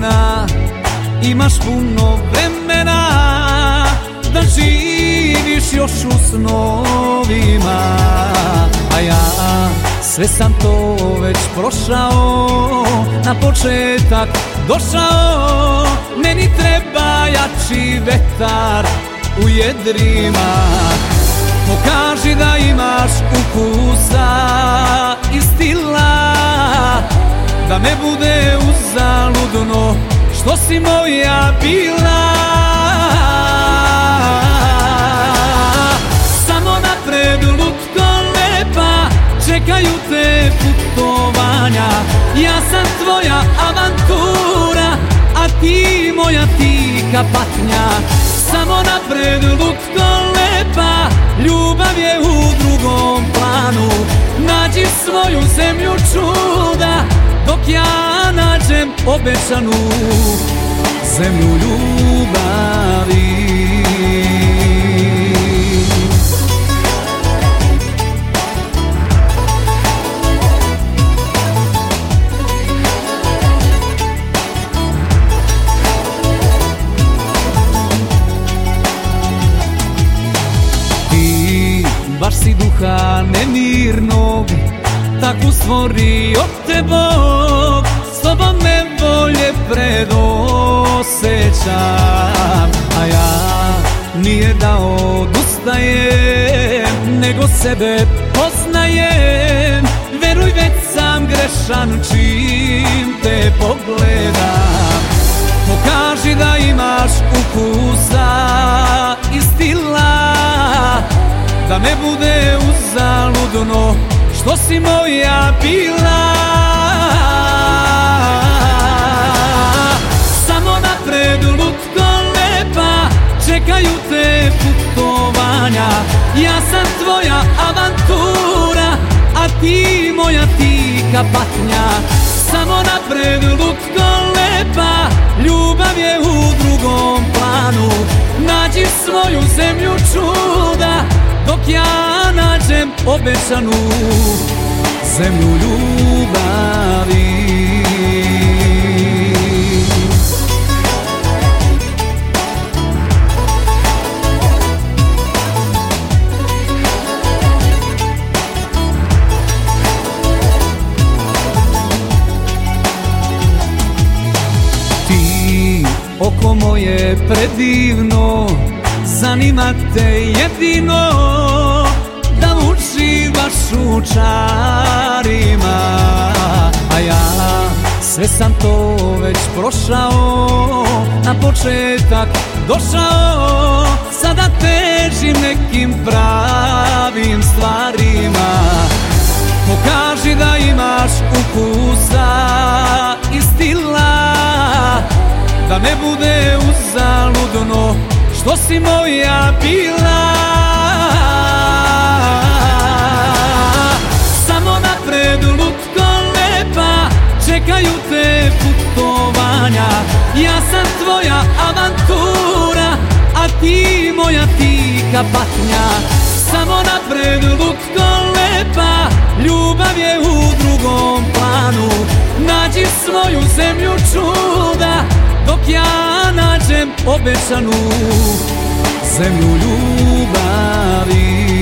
godina, imaš puno vremena da živiš još u snovima. A ja sve sam to već prošao, na početak došao. Meni treba jači vetar u jedrima. Pokaži da imaš ukusa i stila, da ne bude uzaludno što si moja bila. Samo napred lutko lepa, čekaju te putovanja. Ja sam tvoja avantura, a ti moja tiha patnja. Samo napred lutko lepa, ljubav je u drugom planu. Nađi svoju zemlju čuda, dok ja nađem obećanu zemlju ljubavi. Baš si duha nemirnog, tako stvorio te Bog. S tobom nevolje predosećam, a ja nije da odustajem, nego sebe poznajem. Veruj, već sam grešan čim te pogledam. Pokaži da imaš ukusa i stila, da ne bude uzaludno što si moja bila. Samo napred lutko lepa, čekaju te putovanja. Ja sam tvoja avantura, a ti moja tiha patnja. Samo napred lutko lepa, ljubav je u drugom planu. Nađi svoju zemlju čuda, dok ja nađem obećanu zemlju ljubavi. Ti, oko moje predivno, zanima te jedino da uživaš u čarima. A ja sve sam to već prošao, na početak došao. Sada težim nekim pravim stvarima. Pokaži da imaš ukusa i stila, da ne bude uzaludno što si moja bila. Samo napred lutko lepa, čekaju te putovanja. Ja sam tvoja avantura, a ti moja tiha patnja. Samo napred lutko lepa, ljubav je u drugom planu. Nađi svoju zemlju čuda, dok ja nađem obećanu zemlju ljubavi.